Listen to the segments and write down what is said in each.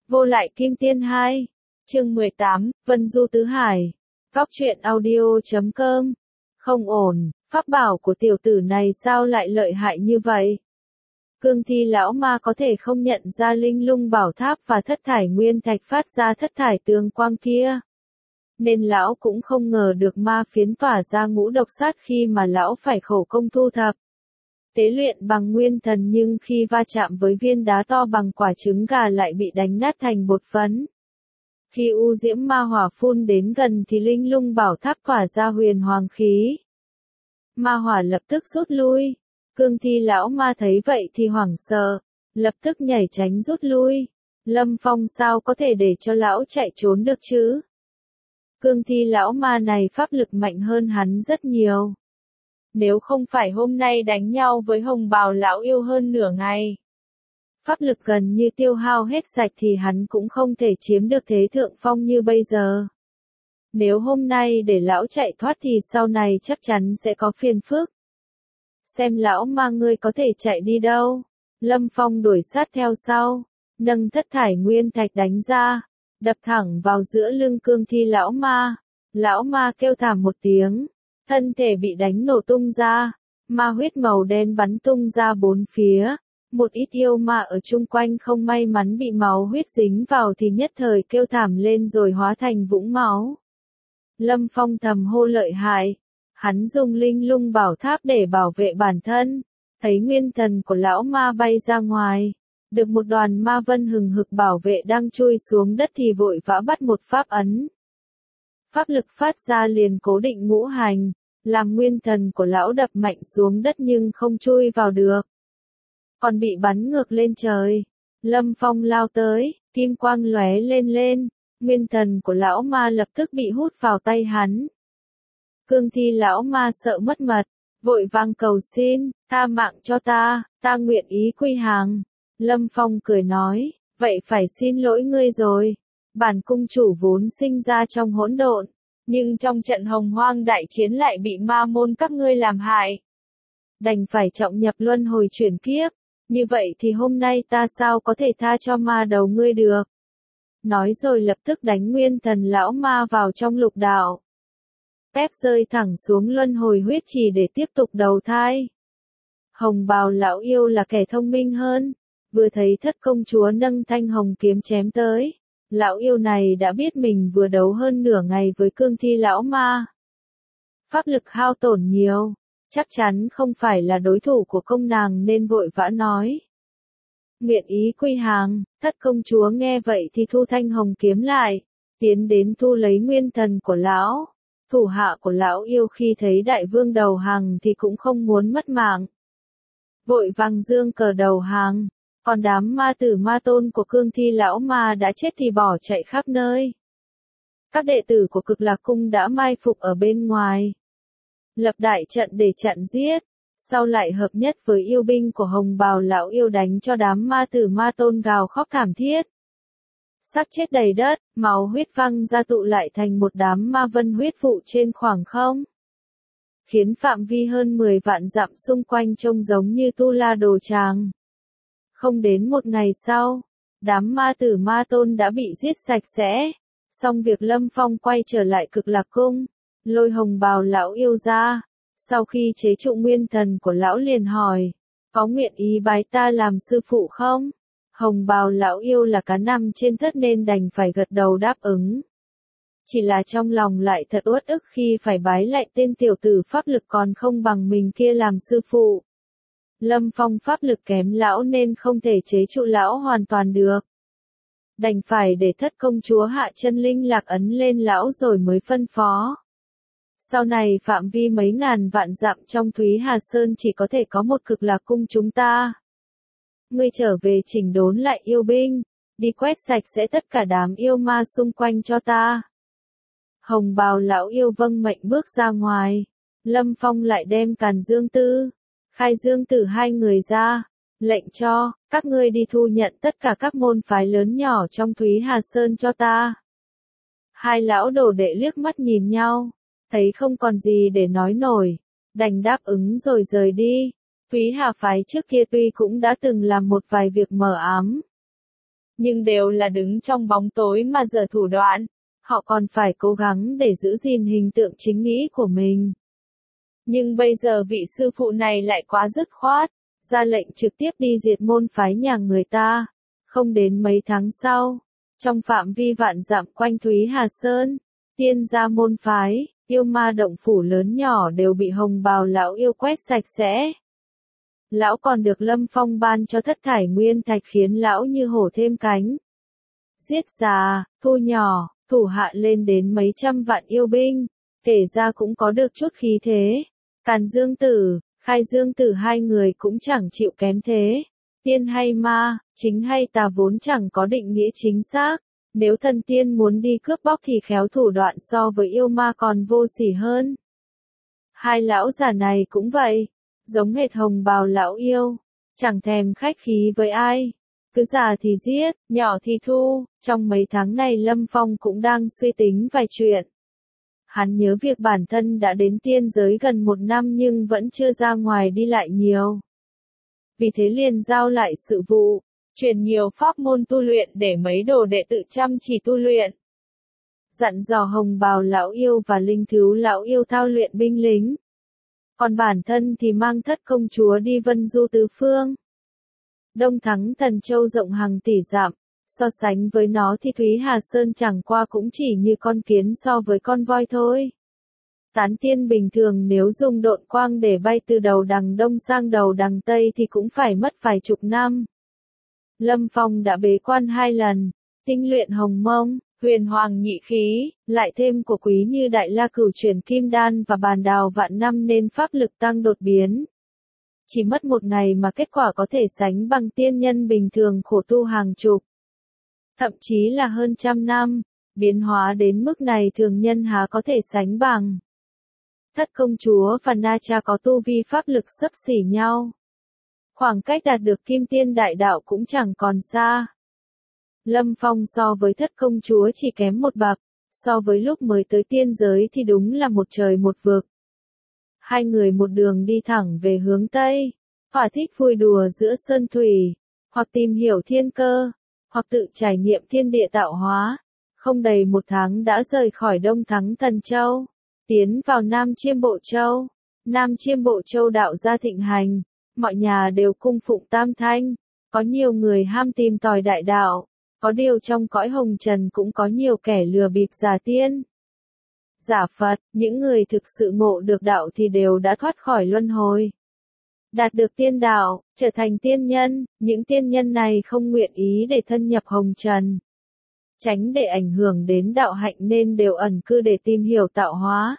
Vô lại kim tiên 2. Chương 18, Vân Du Tứ Hải. Góc truyện audio.com. Không ổn, pháp bảo của tiểu tử này sao lại lợi hại như vậy? Cương thi lão ma có thể không nhận ra linh lung bảo tháp và thất thải nguyên thạch phát ra thất thải tương quang kia. Nên lão cũng không ngờ được ma phiến tỏa ra ngũ độc sát khi mà lão phải khổ công thu thập. Tế luyện bằng nguyên thần nhưng khi va chạm với viên đá to bằng quả trứng gà lại bị đánh nát thành bột phấn. Khi u diễm ma hỏa phun đến gần thì linh lung bảo tháp tỏa ra huyền hoàng khí. Ma hỏa lập tức rút lui. Cương thi lão ma thấy vậy thì hoảng sợ, lập tức nhảy tránh rút lui. Lâm Phong sao có thể để cho lão chạy trốn được chứ? Cương thi lão ma này pháp lực mạnh hơn hắn rất nhiều. Nếu không phải hôm nay đánh nhau với hồng bào lão yêu hơn nửa ngày, pháp lực gần như tiêu hao hết sạch thì hắn cũng không thể chiếm được thế thượng phong như bây giờ. Nếu hôm nay để lão chạy thoát thì sau này chắc chắn sẽ có phiền phức. Xem lão ma ngươi có thể chạy đi đâu. Lâm Phong đuổi sát theo sau, nâng thất thải nguyên thạch đánh ra, đập thẳng vào giữa lưng cương thi lão ma. Lão ma kêu thảm một tiếng, thân thể bị đánh nổ tung ra, ma huyết màu đen bắn tung ra bốn phía. Một ít yêu ma ở chung quanh không may mắn bị máu huyết dính vào thì nhất thời kêu thảm lên rồi hóa thành vũng máu. Lâm Phong thầm hô lợi hại. Hắn dùng linh lung bảo tháp để bảo vệ bản thân. Thấy nguyên thần của lão ma bay ra ngoài, được một đoàn ma vân hừng hực bảo vệ đang chui xuống đất thì vội vã bắt một pháp ấn. Pháp lực phát ra liền cố định ngũ hành, làm nguyên thần của lão đập mạnh xuống đất nhưng không chui vào được, còn bị bắn ngược lên trời. Lâm Phong lao tới, kim quang lóe lên, nguyên thần của lão ma lập tức bị hút vào tay hắn. Cương thi lão ma sợ mất mật, vội vang cầu xin, tha mạng cho ta nguyện ý quy hàng. Lâm Phong cười nói, vậy phải xin lỗi ngươi rồi. Bản cung chủ vốn sinh ra trong hỗn độn, nhưng trong trận hồng hoang đại chiến lại bị ma môn các ngươi làm hại. Đành phải trọng nhập luân hồi chuyển kiếp, như vậy thì hôm nay ta sao có thể tha cho ma đầu ngươi được. Nói rồi lập tức đánh nguyên thần lão ma vào trong lục đạo. Ép rơi thẳng xuống luân hồi huyết trì để tiếp tục đầu thai. Hồng bào lão yêu là kẻ thông minh hơn, vừa thấy thất công chúa nâng thanh hồng kiếm chém tới, lão yêu này đã biết mình vừa đấu hơn nửa ngày với cương thi lão ma. Pháp lực hao tổn nhiều, chắc chắn không phải là đối thủ của công nàng nên vội vã nói. Nguyện ý quy hàng. Thất công chúa nghe vậy thì thu thanh hồng kiếm lại, tiến đến thu lấy nguyên thần của lão. Thủ hạ của lão yêu khi thấy đại vương đầu hàng thì cũng không muốn mất mạng, vội vàng dương cờ đầu hàng. Còn đám ma tử ma tôn của cương thi lão ma đã chết thì bỏ chạy khắp nơi. Các đệ tử của Cực Lạc Cung đã mai phục ở bên ngoài, lập đại trận để chặn giết, sau lại hợp nhất với yêu binh của hồng bào lão yêu đánh cho đám ma tử ma tôn gào khóc thảm thiết. Xác chết đầy đất, máu huyết văng ra tụ lại thành một đám ma vân huyết vụ trên khoảng không, khiến phạm vi hơn 10 vạn dặm xung quanh trông giống như tu la đồ tràng. Không đến một ngày sau, đám ma tử ma tôn đã bị giết sạch sẽ. Xong việc Lâm Phong quay trở lại Cực Lạc Cung, lôi hồng bào lão yêu ra. Sau khi chế trụ nguyên thần của lão liền hỏi, có nguyện ý bái ta làm sư phụ không? Hồng bào lão yêu là cá nằm trên thớt nên đành phải gật đầu đáp ứng. Chỉ là trong lòng lại thật uất ức khi phải bái lại tên tiểu tử pháp lực còn không bằng mình kia làm sư phụ. Lâm Phong pháp lực kém lão nên không thể chế trụ lão hoàn toàn được. Đành phải để thất công chúa hạ chân linh lạc ấn lên lão rồi mới phân phó. Sau này phạm vi mấy ngàn vạn dặm trong Thúy Hà Sơn chỉ có thể có một Cực Lạc Cung chúng ta. Ngươi trở về chỉnh đốn lại yêu binh, đi quét sạch sẽ tất cả đám yêu ma xung quanh cho ta. Hồng bào lão yêu vâng mệnh bước ra ngoài. Lâm Phong lại đem Càn Dương Tư, Khai Dương Tử hai người ra, lệnh cho các ngươi đi thu nhận tất cả các môn phái lớn nhỏ trong Thúy Hà Sơn cho ta. Hai lão đồ đệ liếc mắt nhìn nhau, thấy không còn gì để nói nổi, đành đáp ứng rồi rời đi. Thúy Hà phái trước kia tuy cũng đã từng làm một vài việc mờ ám, nhưng đều là đứng trong bóng tối mà giở thủ đoạn. Họ còn phải cố gắng để giữ gìn hình tượng chính nghĩa của mình. Nhưng bây giờ vị sư phụ này lại quá dứt khoát, ra lệnh trực tiếp đi diệt môn phái nhà người ta. Không đến mấy tháng sau, trong phạm vi vạn dặm quanh Thúy Hà Sơn, Tiên gia môn phái, yêu ma động phủ lớn nhỏ đều bị Hồng Bào lão yêu quét sạch sẽ. Lão còn được Lâm Phong ban cho thất thải nguyên thạch khiến lão như hổ thêm cánh. Giết già, thu nhỏ, thủ hạ lên đến mấy trăm vạn yêu binh, kể ra cũng có được chút khí thế. Càn Dương Tử, Khai Dương Tử hai người cũng chẳng chịu kém thế. Tiên hay ma, chính hay tà vốn chẳng có định nghĩa chính xác. Nếu thần tiên muốn đi cướp bóc thì khéo thủ đoạn so với yêu ma còn vô sỉ hơn. Hai lão già này cũng vậy, giống hệt Hồng Bào lão yêu, chẳng thèm khách khí với ai. Cứ già thì giết, nhỏ thì thu. Trong mấy tháng này Lâm Phong cũng đang suy tính vài chuyện. Hắn nhớ việc bản thân đã đến tiên giới gần 1 năm nhưng vẫn chưa ra ngoài đi lại nhiều. Vì thế liền giao lại sự vụ, truyền nhiều pháp môn tu luyện để mấy đồ đệ tự chăm chỉ tu luyện. Dặn dò Hồng Bào lão yêu và Linh Thứu lão yêu thao luyện binh lính. Còn bản thân thì mang thất công chúa đi vân du tứ phương. Đông Thắng Thần Châu rộng hàng tỷ dặm, so sánh với nó thì Thúy Hà Sơn chẳng qua cũng chỉ như con kiến so với con voi thôi. Tán tiên bình thường nếu dùng độn quang để bay từ đầu đằng đông sang đầu đằng tây thì cũng phải mất vài chục năm. Lâm Phong đã bế quan 2 lần, tinh luyện hồng mông, huyền hoàng nhị khí, lại thêm của quý như đại la cửu chuyển kim đan và bàn đào vạn năm nên pháp lực tăng đột biến. Chỉ mất 1 ngày mà kết quả có thể sánh bằng tiên nhân bình thường khổ tu hàng chục, thậm chí là hơn 100 năm, biến hóa đến mức này thường nhân há có thể sánh bằng. Thất công chúa và Na Cha có tu vi pháp lực xấp xỉ nhau. Khoảng cách đạt được kim tiên đại đạo cũng chẳng còn xa. Lâm Phong so với thất công chúa chỉ kém 1 bậc, so với lúc mới tới tiên giới thì đúng là một trời một vực. Hai người một đường đi thẳng về hướng Tây, thỏa thích vui đùa giữa sơn thủy, hoặc tìm hiểu thiên cơ, hoặc tự trải nghiệm thiên địa tạo hóa. Không đầy 1 tháng đã rời khỏi Đông Thắng Thần Châu, tiến vào Nam Chiêm Bộ Châu. Nam Chiêm Bộ Châu đạo gia thịnh hành, mọi nhà đều cung phụng Tam Thanh, có nhiều người ham tìm tòi đại đạo, có điều trong cõi hồng trần cũng có nhiều kẻ lừa bịp giả tiên, giả Phật. Những người thực sự ngộ được đạo thì đều đã thoát khỏi luân hồi, đạt được tiên đạo, trở thành tiên nhân. Những tiên nhân này không nguyện ý để thân nhập hồng trần, tránh để ảnh hưởng đến đạo hạnh nên đều ẩn cư để tìm hiểu tạo hóa.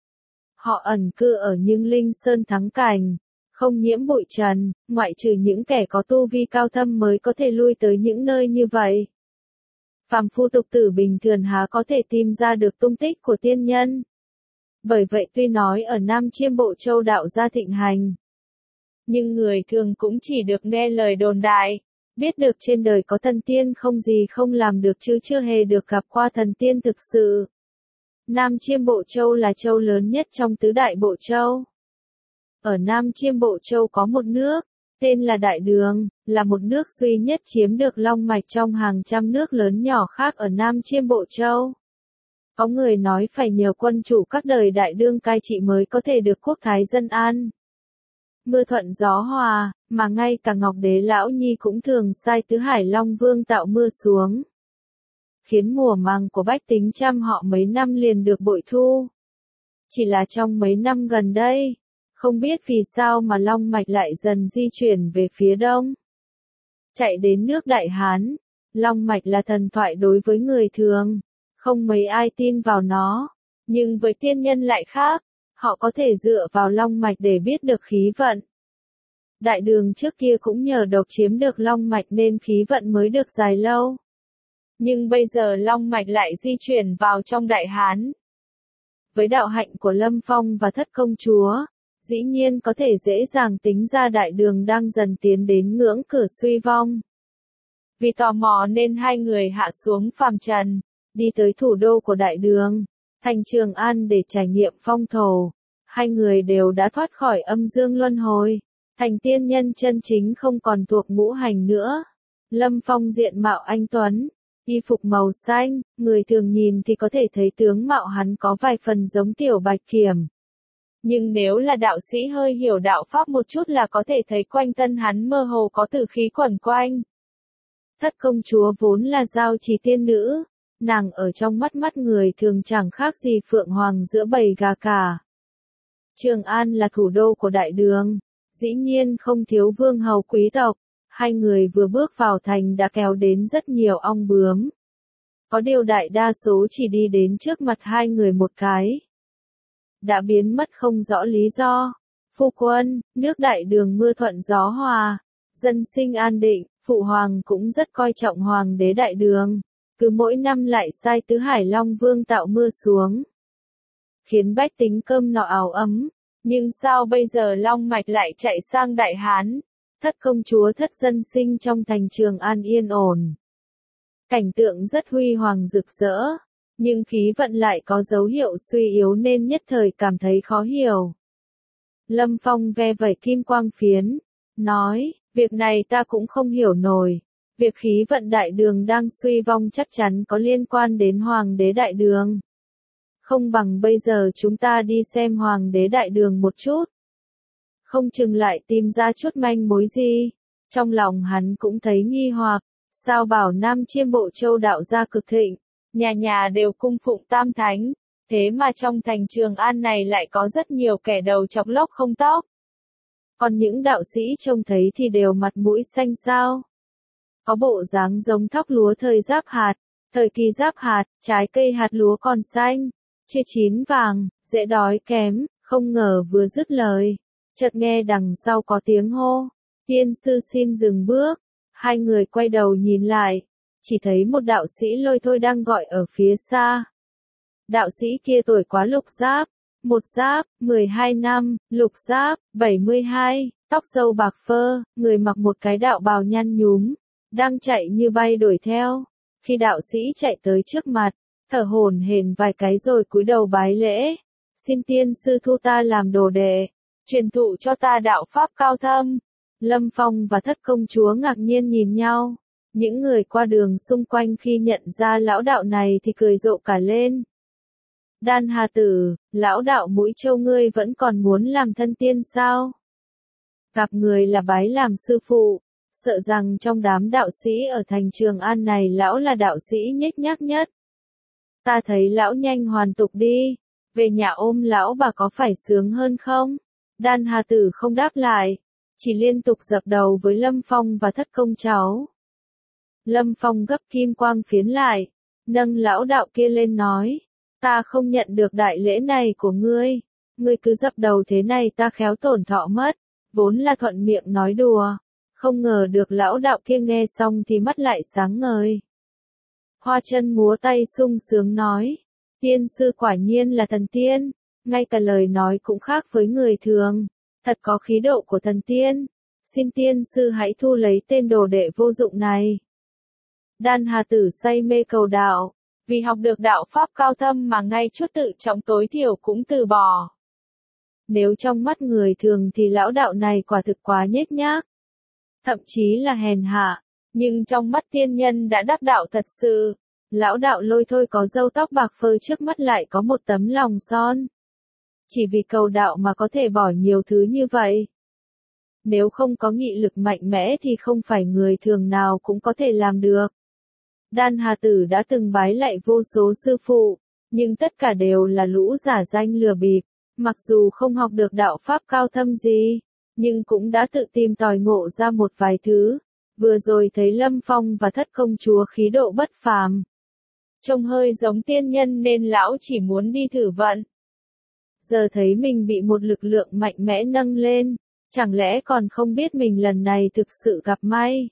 Họ ẩn cư ở những linh sơn thắng cảnh, không nhiễm bụi trần, ngoại trừ những kẻ có tu vi cao thâm mới có thể lui tới những nơi như vậy. Phàm phu tục tử bình thường há có thể tìm ra được tung tích của tiên nhân. Bởi vậy tuy nói ở Nam Chiêm Bộ Châu đạo gia thịnh hành, nhưng người thường cũng chỉ được nghe lời đồn đại, biết được trên đời có thần tiên không gì không làm được chứ chưa hề được gặp qua thần tiên thực sự. Nam Chiêm Bộ Châu là châu lớn nhất trong tứ đại bộ châu. Ở Nam Chiêm Bộ Châu có một nước, tên là Đại Đường, là một nước duy nhất chiếm được long mạch trong hàng trăm nước lớn nhỏ khác ở Nam Chiêm Bộ Châu. Có người nói phải nhờ quân chủ các đời Đại Đương cai trị mới có thể được quốc thái dân an, mưa thuận gió hòa, mà ngay cả Ngọc Đế Lão Nhi cũng thường sai Tứ Hải Long Vương tạo mưa xuống, khiến mùa màng của bách tính trăm họ mấy năm liền được bội thu. Chỉ là trong mấy năm gần đây, không biết vì sao mà long mạch lại dần di chuyển về phía đông, chạy đến nước Đại Hán. Long mạch là thần thoại đối với người thường, không mấy ai tin vào nó, nhưng với tiên nhân lại khác, họ có thể dựa vào long mạch để biết được khí vận. Đại Đường trước kia cũng nhờ độc chiếm được long mạch nên khí vận mới được dài lâu. Nhưng bây giờ long mạch lại di chuyển vào trong Đại Hán. Với đạo hạnh của Lâm Phong và thất công chúa, dĩ nhiên có thể dễ dàng tính ra Đại Đường đang dần tiến đến ngưỡng cửa suy vong. Vì tò mò nên hai người hạ xuống phàm trần, đi tới thủ đô của Đại Đường, thành Trường An để trải nghiệm phong thổ. Hai người đều đã thoát khỏi âm dương luân hồi, thành tiên nhân chân chính không còn thuộc ngũ hành nữa. Lâm Phong diện mạo anh tuấn, y phục màu xanh, người thường nhìn thì có thể thấy tướng mạo hắn có vài phần giống Tiểu Bạch Kiểm. Nhưng nếu là đạo sĩ hơi hiểu đạo pháp một chút là có thể thấy quanh thân hắn mơ hồ có tử khí quẩn quanh. Thất công chúa vốn là giao trì tiên nữ, nàng ở trong mắt người thường chẳng khác gì phượng hoàng giữa bầy gà cả. Trường An là thủ đô của Đại Đường, dĩ nhiên không thiếu vương hầu quý tộc, hai người vừa bước vào thành đã kéo đến rất nhiều ong bướm. Có điều đại đa số chỉ đi đến trước mặt hai người một cái. Đã biến mất không rõ lý do. Phu quân, nước Đại Đường mưa thuận gió hòa, dân sinh an định, phụ hoàng cũng rất coi trọng hoàng đế Đại Đường, cứ mỗi năm lại sai Tứ Hải Long Vương tạo mưa xuống, khiến bách tính cơm no áo ấm. Nhưng sao bây giờ Long Mạch lại chạy sang Đại Hán? Thất công chúa thất dân sinh trong thành Trường An yên ổn. Cảnh tượng rất huy hoàng rực rỡ, nhưng khí vận lại có dấu hiệu suy yếu nên nhất thời cảm thấy khó hiểu. Lâm Phong ve vẩy kim quang phiến, nói, việc này ta cũng không hiểu nổi. Việc khí vận Đại Đường đang suy vong chắc chắn có liên quan đến Hoàng đế Đại Đường. Không bằng bây giờ chúng ta đi xem Hoàng đế Đại Đường một chút. Không chừng lại tìm ra chút manh mối gì. Trong lòng hắn cũng thấy nghi hoặc, sao bảo Nam Chiêm Bộ Châu đạo gia cực thịnh, nhà nhà đều cung phụng Tam Thánh, thế mà trong thành Trường An này lại có rất nhiều kẻ đầu chọc lốc không tóc. Còn những đạo sĩ trông thấy thì đều mặt mũi xanh xao. Có bộ dáng giống thóc lúa thời giáp hạt, thời kỳ giáp hạt, trái cây hạt lúa còn xanh, chưa chín vàng, dễ đói kém, không ngờ vừa dứt lời. Chợt nghe đằng sau có tiếng hô, tiên sư xin dừng bước, hai người quay đầu nhìn lại, chỉ thấy một đạo sĩ lôi thôi đang gọi ở phía xa. Đạo sĩ kia tuổi quá Lục Giáp, một Giáp, 12 năm, Lục Giáp, 72, tóc râu bạc phơ, người mặc một cái đạo bào nhăn nhúm, đang chạy như bay đuổi theo. Khi đạo sĩ chạy tới trước mặt, thở hổn hển vài cái rồi cúi đầu bái lễ, xin tiên sư thu ta làm đồ đệ, truyền thụ cho ta đạo pháp cao thâm. Lâm Phong và thất công chúa ngạc nhiên nhìn nhau, những người qua đường xung quanh khi nhận ra lão đạo này thì cười rộ cả lên. Đan Hà Tử, lão đạo Mũi Châu ngươi vẫn còn muốn làm thân tiên sao? Gặp người là bái làm sư phụ, sợ rằng trong đám đạo sĩ ở thành Trường An này lão là đạo sĩ nhếch nhác nhất. Ta thấy lão nhanh hoàn tục đi, về nhà ôm lão bà có phải sướng hơn không? Đan Hà Tử không đáp lại, chỉ liên tục dập đầu với Lâm Phong và thất công cháu. Lâm Phong gấp kim quang phiến lại, nâng lão đạo kia lên nói, ta không nhận được đại lễ này của ngươi cứ dập đầu thế này ta khéo tổn thọ mất, vốn là thuận miệng nói đùa, không ngờ được lão đạo kia nghe xong thì mắt lại sáng ngời. Hoa chân múa tay sung sướng nói, tiên sư quả nhiên là thần tiên, ngay cả lời nói cũng khác với người thường, thật có khí độ của thần tiên, xin tiên sư hãy thu lấy tên đồ đệ vô dụng này. Đan Hà Tử say mê cầu đạo, vì học được đạo pháp cao thâm mà ngay chút tự trọng tối thiểu cũng từ bỏ. Nếu trong mắt người thường thì lão đạo này quả thực quá nhếch nhác, thậm chí là hèn hạ, nhưng trong mắt tiên nhân đã đắc đạo thật sự, lão đạo lôi thôi có râu tóc bạc phơ trước mắt lại có một tấm lòng son. Chỉ vì cầu đạo mà có thể bỏ nhiều thứ như vậy. Nếu không có nghị lực mạnh mẽ thì không phải người thường nào cũng có thể làm được. Đan Hà Tử đã từng bái lạy vô số sư phụ, nhưng tất cả đều là lũ giả danh lừa bịp, mặc dù không học được đạo pháp cao thâm gì, nhưng cũng đã tự tìm tòi ngộ ra một vài thứ. Vừa rồi thấy Lâm Phong và thất công chúa khí độ bất phàm, trông hơi giống tiên nhân nên lão chỉ muốn đi thử vận. Giờ thấy mình bị một lực lượng mạnh mẽ nâng lên, chẳng lẽ còn không biết mình lần này thực sự gặp may.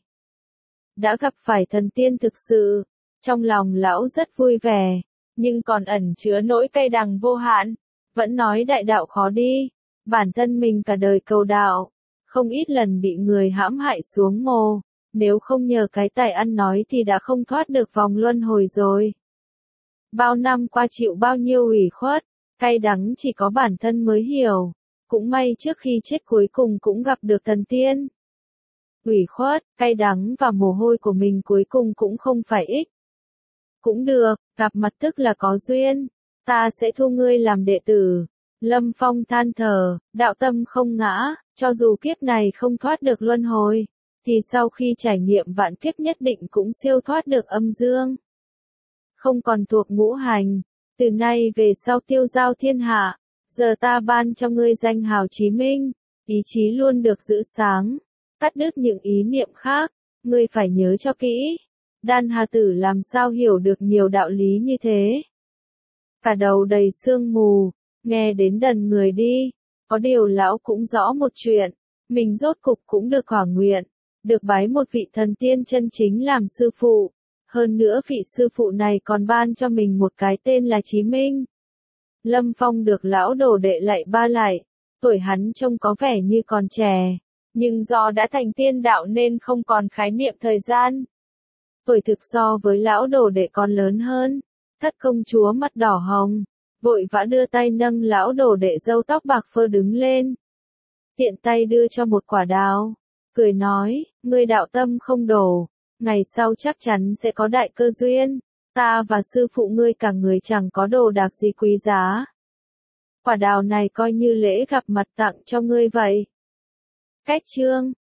Đã gặp phải thần tiên thực sự, trong lòng lão rất vui vẻ, nhưng còn ẩn chứa nỗi cay đắng vô hạn, vẫn nói đại đạo khó đi, bản thân mình cả đời cầu đạo, không ít lần bị người hãm hại xuống mồ, nếu không nhờ cái tài ăn nói thì đã không thoát được vòng luân hồi rồi. Bao năm qua chịu bao nhiêu ủy khuất, cay đắng chỉ có bản thân mới hiểu, cũng may trước khi chết cuối cùng cũng gặp được thần tiên. ủy khuất, cay đắng và mồ hôi của mình cuối cùng cũng không phải ích. Cũng được, gặp mặt tức là có duyên, ta sẽ thu ngươi làm đệ tử. Lâm Phong than thở, đạo tâm không ngã, cho dù kiếp này không thoát được luân hồi, thì sau khi trải nghiệm vạn kiếp nhất định cũng siêu thoát được âm dương. Không còn thuộc ngũ hành, từ nay về sau tiêu giao thiên hạ, giờ ta ban cho ngươi danh hào chí minh, ý chí luôn được giữ sáng, cắt đứt những ý niệm khác, ngươi phải nhớ cho kỹ. Đan Hà Tử làm sao hiểu được nhiều đạo lý như thế? Cả đầu đầy sương mù, nghe đến đần người đi, có điều lão cũng rõ một chuyện, mình rốt cục cũng được thỏa nguyện, được bái một vị thần tiên chân chính làm sư phụ, hơn nữa vị sư phụ này còn ban cho mình một cái tên là Chí Minh. Lâm Phong được lão đồ đệ lạy ba lạy, tuổi hắn trông có vẻ như còn trẻ, nhưng do đã thành tiên đạo nên không còn khái niệm thời gian. Tuổi thực so với lão đồ đệ còn lớn hơn, Thất công chúa mặt đỏ hồng, vội vã đưa tay nâng lão đồ đệ râu tóc bạc phơ đứng lên. Tiện tay đưa cho một quả đào, cười nói, ngươi đạo tâm không đổ, ngày sau chắc chắn sẽ có đại cơ duyên, ta và sư phụ ngươi cả người chẳng có đồ đạc gì quý giá. Quả đào này coi như lễ gặp mặt tặng cho ngươi vậy. Cách chương